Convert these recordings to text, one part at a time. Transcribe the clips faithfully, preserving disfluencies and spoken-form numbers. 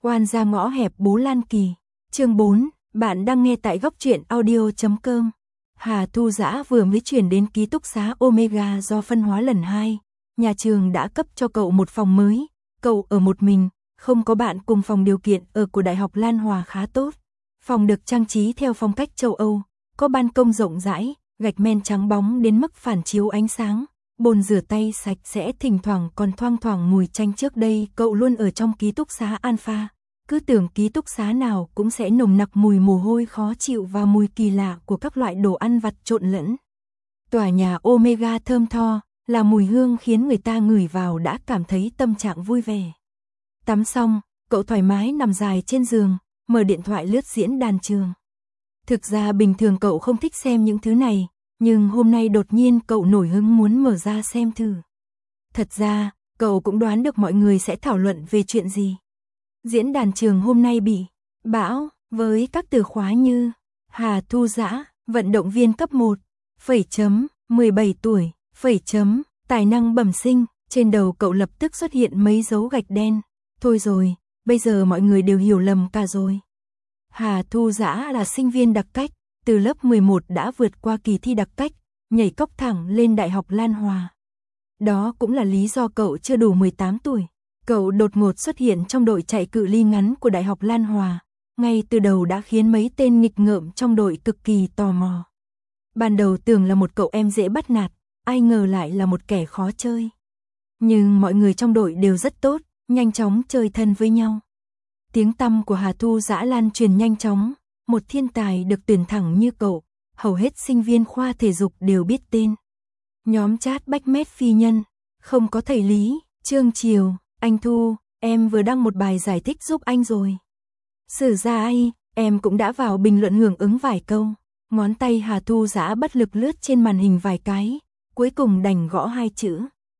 Oan gia ngõ hẹp Bố Lan Kỳ. Chương bốn, bạn đang nghe tại góc truyện audio chấm com. Hà Thu Dã vừa mới chuyển đến ký túc xá Omega do phân hóa lần hai. Nhà trường đã cấp cho cậu một phòng mới. Cậu ở một mình, không có bạn cùng phòng. Điều kiện ở của Đại học Lan Hòa khá tốt. Phòng được trang trí theo phong cách châu Âu, có ban công rộng rãi, gạch men trắng bóng đến mức phản chiếu ánh sáng. Bồn rửa tay sạch sẽ, thỉnh thoảng còn thoang thoảng mùi chanh. Trước đây cậu luôn ở trong ký túc xá Alpha, cứ tưởng ký túc xá nào cũng sẽ nồng nặc mùi mồ hôi khó chịu và mùi kỳ lạ của các loại đồ ăn vặt trộn lẫn. Tòa nhà Omega thơm tho, là mùi hương khiến người ta ngửi vào đã cảm thấy tâm trạng vui vẻ. Tắm xong, cậu thoải mái nằm dài trên giường, mở điện thoại lướt diễn đàn trường. Thực ra bình thường cậu không thích xem những thứ này, nhưng hôm nay đột nhiên cậu nổi hứng muốn mở ra xem thử. Thật ra, cậu cũng đoán được mọi người sẽ thảo luận về chuyện gì. Diễn đàn trường hôm nay bị bão với các từ khóa như Hà Thu Dã, vận động viên cấp một, phẩy chấm, mười bảy tuổi, phẩy chấm, tài năng bẩm sinh. Trên đầu cậu lập tức xuất hiện mấy dấu gạch đen. Thôi rồi, bây giờ mọi người đều hiểu lầm cả rồi. Hà Thu Dã là sinh viên đặc cách, từ lớp mười một đã vượt qua kỳ thi đặc cách, nhảy cóc thẳng lên Đại học Lan Hòa. Đó cũng là lý do cậu chưa đủ mười tám tuổi. Cậu đột ngột xuất hiện trong đội chạy cự ly ngắn của Đại học Lan Hòa, ngay từ đầu đã khiến mấy tên nghịch ngợm trong đội cực kỳ tò mò. Ban đầu tưởng là một cậu em dễ bắt nạt, ai ngờ lại là một kẻ khó chơi. Nhưng mọi người trong đội đều rất tốt, nhanh chóng chơi thân với nhau. Tiếng tăm của Hà Thu Dã lan truyền nhanh chóng, một thiên tài được tuyển thẳng như cậu, hầu hết sinh viên khoa thể dục đều biết tên. Nhóm chat bách mét phi nhân, không có thầy Lý, Trương Triều, anh Thu, em vừa đăng một bài giải thích giúp anh rồi. Sử gia ai, em cũng đã vào bình luận hưởng ứng vài câu. Ngón tay Hà Thu Dã bất lực lướt trên màn hình vài cái, cuối cùng đành gõ hai chữ.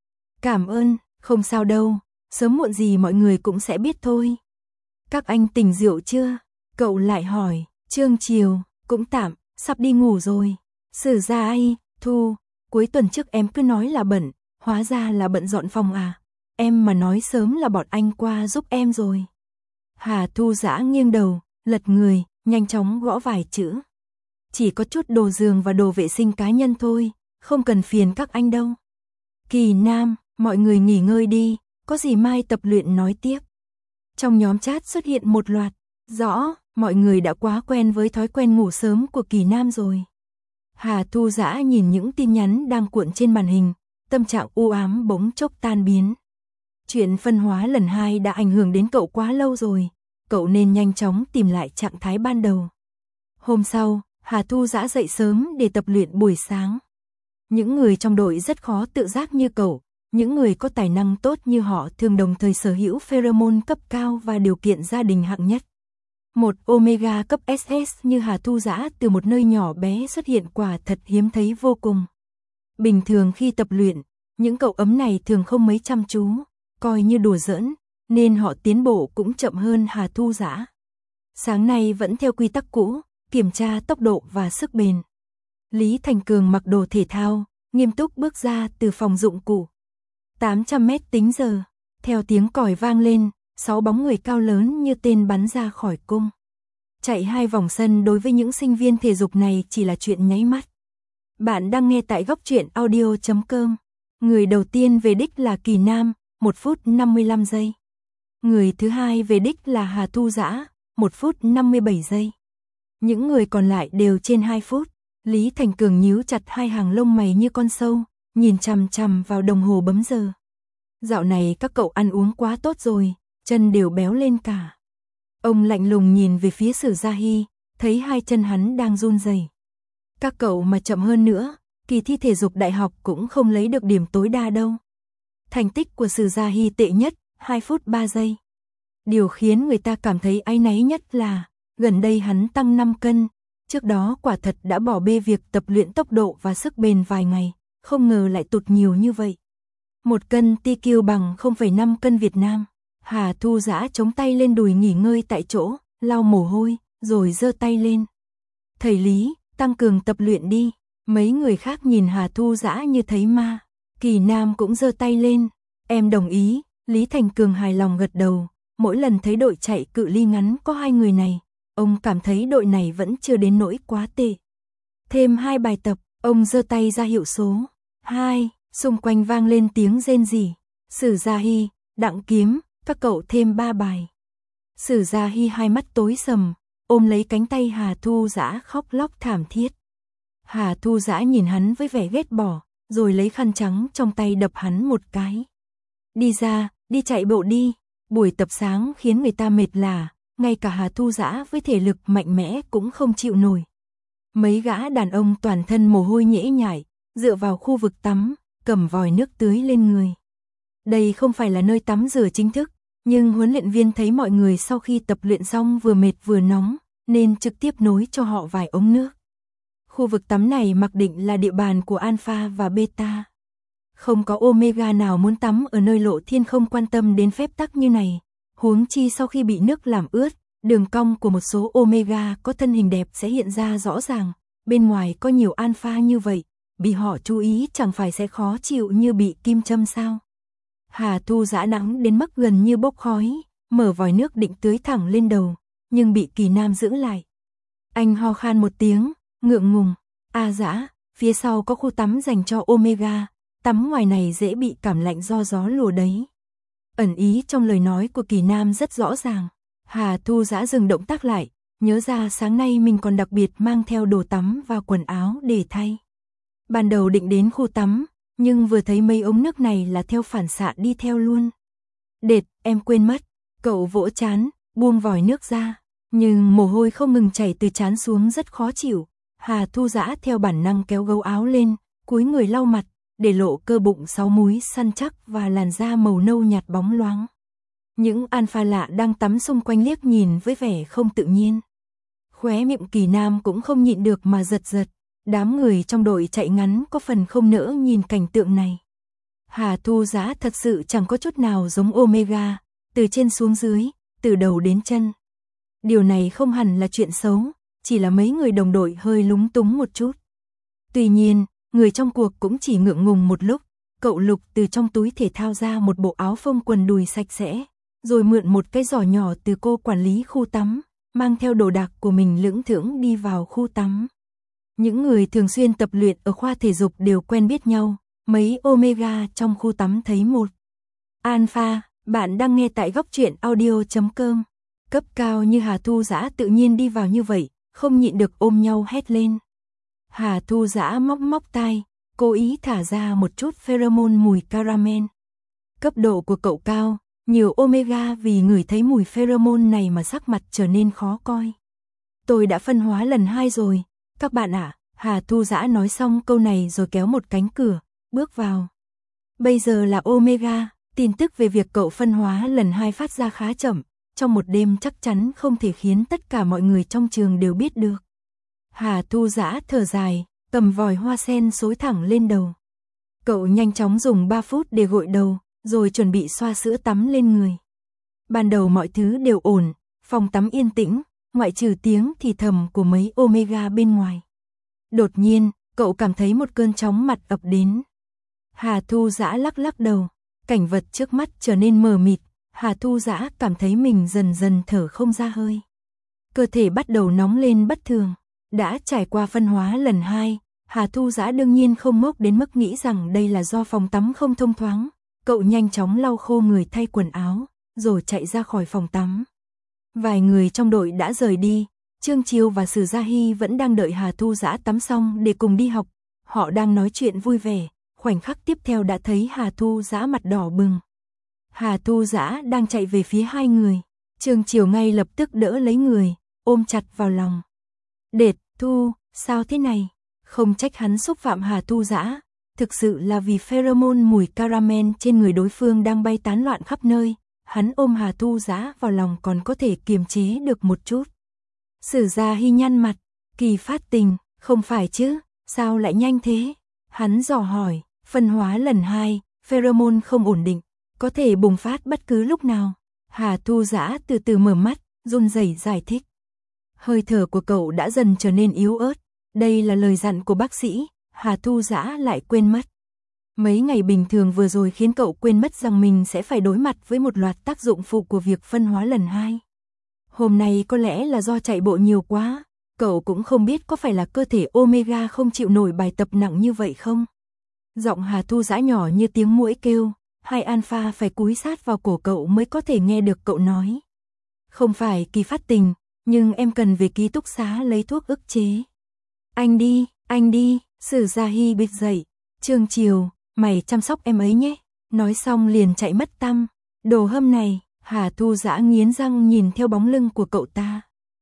Cảm ơn, không sao đâu, sớm muộn gì mọi người cũng sẽ biết thôi. Các anh tỉnh rượu chưa? Cậu lại hỏi. Trương Triều, cũng tạm, sắp đi ngủ rồi. Sử gia ai, Thu, cuối tuần trước em cứ nói là bận, hóa ra là bận dọn phòng à? Em mà nói sớm là bọn anh qua giúp em rồi. Hà Thu Dã nghiêng đầu, lật người, nhanh chóng gõ vài chữ. Chỉ có chút đồ giường và đồ vệ sinh cá nhân thôi, không cần phiền các anh đâu. Kỳ Nam, mọi người nghỉ ngơi đi, có gì mai tập luyện nói tiếp. Trong nhóm chat xuất hiện một loạt, rõ, mọi người đã quá quen với thói quen ngủ sớm của Kỳ Nam rồi. Hà Thu Dã nhìn những tin nhắn đang cuộn trên màn hình, tâm trạng u ám bỗng chốc tan biến. Chuyện phân hóa lần hai đã ảnh hưởng đến cậu quá lâu rồi, cậu nên nhanh chóng tìm lại trạng thái ban đầu. Hôm sau, Hà Thu Dã dậy sớm để tập luyện buổi sáng. Những người trong đội rất khó tự giác như cậu, những người có tài năng tốt như họ thường đồng thời sở hữu pheromone cấp cao và điều kiện gia đình hạng nhất. Một Omega cấp ét ét như Hà Thu Dã từ một nơi nhỏ bé xuất hiện quả thật hiếm thấy vô cùng. Bình thường khi tập luyện, những cậu ấm này thường không mấy chăm chú, coi như đùa giỡn, nên họ tiến bộ cũng chậm hơn Hà Thu Dã. Sáng nay vẫn theo quy tắc cũ, kiểm tra tốc độ và sức bền. Lý Thành Cường mặc đồ thể thao, nghiêm túc bước ra từ phòng dụng cụ. tám trăm mét tính giờ, theo tiếng còi vang lên, sáu bóng người cao lớn như tên bắn ra khỏi cung. Chạy hai vòng sân đối với những sinh viên thể dục này chỉ là chuyện nháy mắt. Bạn đang nghe tại góc truyện audio chấm com. Người đầu tiên về đích là Kỳ Nam, một phút năm mươi lăm giây. Người thứ hai về đích là Hà Thu Dã, một phút năm mươi bảy giây. Những người còn lại đều trên hai phút. Lý Thành Cường nhíu chặt hai hàng lông mày như con sâu, nhìn chằm chằm vào đồng hồ bấm giờ. Dạo này các cậu ăn uống quá tốt rồi, chân đều béo lên cả. Ông lạnh lùng nhìn về phía Sử Gia Hy, thấy hai chân hắn đang run rẩy. Các cậu mà chậm hơn nữa, kỳ thi thể dục đại học cũng không lấy được điểm tối đa đâu. Thành tích của Sử Gia Hy tệ nhất, hai phút ba giây. Điều khiến người ta cảm thấy áy náy nhất là, gần đây hắn tăng năm cân, trước đó quả thật đã bỏ bê việc tập luyện tốc độ và sức bền vài ngày, không ngờ lại tụt nhiều như vậy. Một cân ti kiu bằng không phẩy năm cân Việt Nam. Hà Thu Dã chống tay lên đùi nghỉ ngơi tại chỗ, lau mồ hôi, rồi giơ tay lên. Thầy Lý, tăng cường tập luyện đi. Mấy người khác nhìn Hà Thu Dã như thấy ma. Kỳ Nam cũng giơ tay lên. Em đồng ý. Lý Thành Cường hài lòng gật đầu, mỗi lần thấy đội chạy cự ly ngắn có hai người này, ông cảm thấy đội này vẫn chưa đến nỗi quá tệ. Thêm hai bài tập, ông giơ tay ra hiệu số hai, xung quanh vang lên tiếng rên rỉ. Sử Gia Hy, Đặng Kiếm, các cậu thêm ba bài. Sử Gia Hy hai mắt tối sầm, ôm lấy cánh tay Hà Thu Dã khóc lóc thảm thiết. Hà Thu Dã nhìn hắn với vẻ ghét bỏ, rồi lấy khăn trắng trong tay đập hắn một cái. Đi ra, đi chạy bộ đi. Buổi tập sáng khiến người ta mệt lả, ngay cả Hà Thu Dã với thể lực mạnh mẽ cũng không chịu nổi. Mấy gã đàn ông toàn thân mồ hôi nhễ nhại, dựa vào khu vực tắm, cầm vòi nước tưới lên người. Đây không phải là nơi tắm rửa chính thức, nhưng huấn luyện viên thấy mọi người sau khi tập luyện xong vừa mệt vừa nóng, nên trực tiếp nối cho họ vài ống nước. Khu vực tắm này mặc định là địa bàn của Alpha và Beta. Không có Omega nào muốn tắm ở nơi lộ thiên không quan tâm đến phép tắc như này, huống chi sau khi bị nước làm ướt, đường cong của một số Omega có thân hình đẹp sẽ hiện ra rõ ràng, bên ngoài có nhiều Alpha như vậy, bị họ chú ý chẳng phải sẽ khó chịu như bị kim châm sao. Hà Thu Dã nắng đến mức gần như bốc khói, mở vòi nước định tưới thẳng lên đầu, nhưng bị Kỳ Nam giữ lại. Anh ho khan một tiếng, ngượng ngùng, "A Dã, phía sau có khu tắm dành cho Omega, tắm ngoài này dễ bị cảm lạnh do gió lùa đấy." Ẩn ý trong lời nói của Kỳ Nam rất rõ ràng. Hà Thu Dã dừng động tác lại, nhớ ra sáng nay mình còn đặc biệt mang theo đồ tắm và quần áo để thay. Ban đầu định đến khu tắm, nhưng vừa thấy mấy ống nước này là theo phản xạ đi theo luôn. "Đệt, em quên mất." Cậu vỗ trán, buông vòi nước ra, nhưng mồ hôi không ngừng chảy từ trán xuống rất khó chịu. Hà Thu Dã theo bản năng kéo gấu áo lên, cúi người lau mặt, để lộ cơ bụng sáu múi săn chắc và làn da màu nâu nhạt bóng loáng. Những alpha lạ đang tắm xung quanh liếc nhìn với vẻ không tự nhiên. Khóe miệng Kỳ Nam cũng không nhịn được mà giật giật. Đám người trong đội chạy ngắn có phần không nỡ nhìn cảnh tượng này. Hà Thu Dã thật sự chẳng có chút nào giống Omega, từ trên xuống dưới, từ đầu đến chân. Điều này không hẳn là chuyện xấu, chỉ là mấy người đồng đội hơi lúng túng một chút. Tuy nhiên, người trong cuộc cũng chỉ ngượng ngùng một lúc. Cậu lục từ trong túi thể thao ra một bộ áo phông quần đùi sạch sẽ, rồi mượn một cái giỏ nhỏ từ cô quản lý khu tắm, mang theo đồ đạc của mình lững thững đi vào khu tắm. Những người thường xuyên tập luyện ở khoa thể dục đều quen biết nhau, mấy Omega trong khu tắm thấy một. Alpha, bạn đang nghe tại góc truyện audio chấm com. Cấp cao như Hà Thu Dã tự nhiên đi vào như vậy, không nhịn được ôm nhau hét lên. Hà Thu Dã móc móc tai, cố ý thả ra một chút pheromone mùi caramel. Cấp độ của cậu cao, nhiều Omega vì ngửi thấy mùi pheromone này mà sắc mặt trở nên khó coi. "Tôi đã phân hóa lần hai rồi, các bạn ạ." Hà Thu Dã nói xong câu này rồi kéo một cánh cửa, bước vào. Bây giờ là Omega, tin tức về việc cậu phân hóa lần hai phát ra khá chậm, trong một đêm chắc chắn không thể khiến tất cả mọi người trong trường đều biết được. Hà Thu Dã thở dài, cầm vòi hoa sen xối thẳng lên đầu. Cậu nhanh chóng dùng ba phút để gội đầu, rồi chuẩn bị xoa sữa tắm lên người. Ban đầu mọi thứ đều ổn, phòng tắm yên tĩnh, ngoại trừ tiếng thì thầm của mấy Omega bên ngoài. Đột nhiên, cậu cảm thấy một cơn chóng mặt ập đến. Hà Thu Dã lắc lắc đầu, cảnh vật trước mắt trở nên mờ mịt, Hà Thu Dã cảm thấy mình dần dần thở không ra hơi. Cơ thể bắt đầu nóng lên bất thường, đã trải qua phân hóa lần hai, Hà Thu Dã đương nhiên không ngốc đến mức nghĩ rằng đây là do phòng tắm không thông thoáng. Cậu nhanh chóng lau khô người thay quần áo, rồi chạy ra khỏi phòng tắm. Vài người trong đội đã rời đi, Trương Chiêu và Sử Gia Hy vẫn đang đợi Hà Thu Dã tắm xong để cùng đi học. Họ đang nói chuyện vui vẻ, khoảnh khắc tiếp theo đã thấy Hà Thu Dã mặt đỏ bừng. Hà Thu Dã đang chạy về phía hai người, Trương Chiêu ngay lập tức đỡ lấy người, ôm chặt vào lòng. "Đệt, Thu, sao thế này?" Không trách hắn xúc phạm Hà Thu Dã, thực sự là vì pheromone mùi caramel trên người đối phương đang bay tán loạn khắp nơi. Hắn ôm Hà Thu Dã vào lòng còn có thể kiềm chế được một chút. Sử Gia Hy nhăn mặt, "Kỳ phát tình, không phải chứ, sao lại nhanh thế?" Hắn dò hỏi, phân hóa lần hai, pheromone không ổn định, có thể bùng phát bất cứ lúc nào. Hà Thu Dã từ từ mở mắt, run rẩy giải thích. Hơi thở của cậu đã dần trở nên yếu ớt, đây là lời dặn của bác sĩ, Hà Thu Dã lại quên mất. Mấy ngày bình thường vừa rồi khiến cậu quên mất rằng mình sẽ phải đối mặt với một loạt tác dụng phụ của việc phân hóa lần hai. Hôm nay có lẽ là do chạy bộ nhiều quá, cậu cũng không biết có phải là cơ thể Omega không chịu nổi bài tập nặng như vậy không. Giọng Hà Thu Dã nhỏ như tiếng muỗi kêu, hai alpha phải cúi sát vào cổ cậu mới có thể nghe được cậu nói. Không phải Kỳ phát tình, nhưng em cần về ký túc xá lấy thuốc ức chế. Anh đi, anh đi, Sử Gia Hy bịch dậy, Trương Chiều, mày chăm sóc em ấy nhé. Nói xong liền chạy mất tăm. Đồ hâm này, Hà Thu Dã nghiến răng nhìn theo bóng lưng của cậu ta.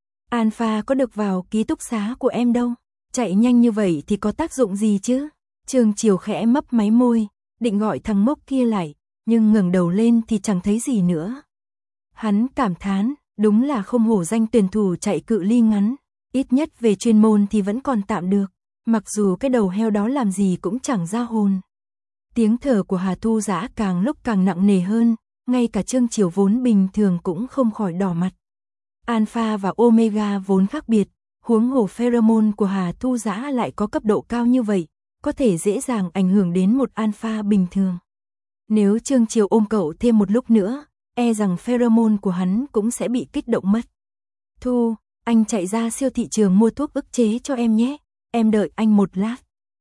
Alpha có được vào ký túc xá của em đâu. Chạy nhanh như vậy thì có tác dụng gì chứ? Trương Chiều khẽ mấp máy môi, định gọi thằng ngốc kia lại, nhưng ngẩng đầu lên thì chẳng thấy gì nữa. Hắn cảm thán, đúng là không hổ danh tuyển thủ chạy cự ly ngắn, ít nhất về chuyên môn thì vẫn còn tạm được, mặc dù cái đầu heo đó làm gì cũng chẳng ra hồn. Tiếng thở của Hà Thu Dã càng lúc càng nặng nề hơn, ngay cả Trương Chiều vốn bình thường cũng không khỏi đỏ mặt. Alpha và Omega vốn khác biệt, huống hồ pheromone của Hà Thu Dã lại có cấp độ cao như vậy, có thể dễ dàng ảnh hưởng đến một alpha bình thường. Nếu Trương Chiều ôm cậu thêm một lúc nữa, e rằng pheromone của hắn cũng sẽ bị kích động mất. Thu, anh chạy ra siêu thị trường mua thuốc ức chế cho em nhé, em đợi anh một lát.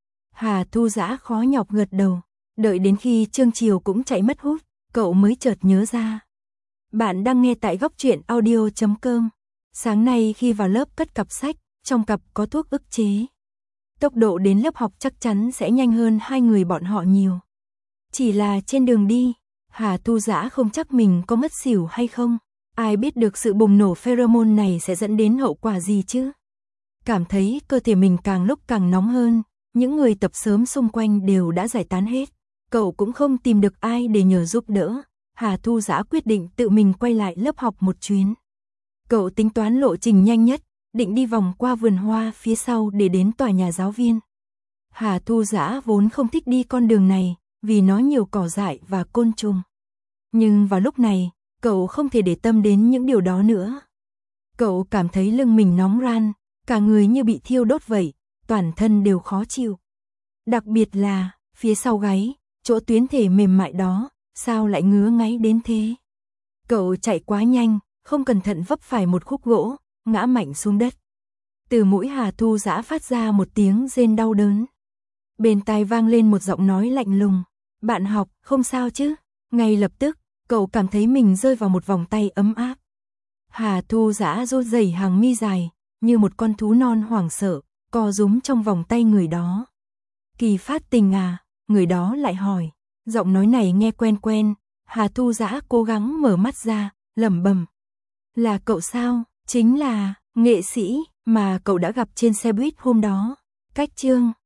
Hà Thu Dã khó nhọc gật đầu, đợi đến khi Trương Chiều cũng chạy mất hút, cậu mới chợt nhớ ra. Bạn đang nghe tại góc truyện audio chấm com. Sáng nay khi vào lớp cất cặp sách, trong cặp có thuốc ức chế. Tốc độ đến lớp học chắc chắn sẽ nhanh hơn hai người bọn họ nhiều. Chỉ là trên đường đi, Hà Thu Dã không chắc mình có mất xỉu hay không. Ai biết được sự bùng nổ pheromone này sẽ dẫn đến hậu quả gì chứ. Cảm thấy cơ thể mình càng lúc càng nóng hơn, những người tập sớm xung quanh đều đã giải tán hết. Cậu cũng không tìm được ai để nhờ giúp đỡ. Hà Thu Dã quyết định tự mình quay lại lớp học một chuyến. Cậu tính toán lộ trình nhanh nhất, định đi vòng qua vườn hoa phía sau để đến tòa nhà giáo viên. Hà Thu Dã vốn không thích đi con đường này, vì nó nhiều cỏ dại và côn trùng. Nhưng vào lúc này, cậu không thể để tâm đến những điều đó nữa. Cậu cảm thấy lưng mình nóng ran, cả người như bị thiêu đốt vậy, toàn thân đều khó chịu. Đặc biệt là, phía sau gáy, chỗ tuyến thể mềm mại đó, sao lại ngứa ngáy đến thế. Cậu chạy quá nhanh, không cẩn thận vấp phải một khúc gỗ, ngã mạnh xuống đất. Từ mũi Hà Thu Dã phát ra một tiếng rên đau đớn. Bên tai vang lên một giọng nói lạnh lùng. Bạn học, không sao chứ? Ngay lập tức, cậu cảm thấy mình rơi vào một vòng tay ấm áp. Hà Thu Dã run rẩy hàng mi dài, như một con thú non hoảng sợ, co rúm trong vòng tay người đó. Kỳ phát tình à? Người đó lại hỏi. Giọng nói này nghe quen quen. Hà Thu Dã cố gắng mở mắt ra, lẩm bẩm. Là cậu sao? Chính là nghệ sĩ mà cậu đã gặp trên xe buýt hôm đó. Cách chương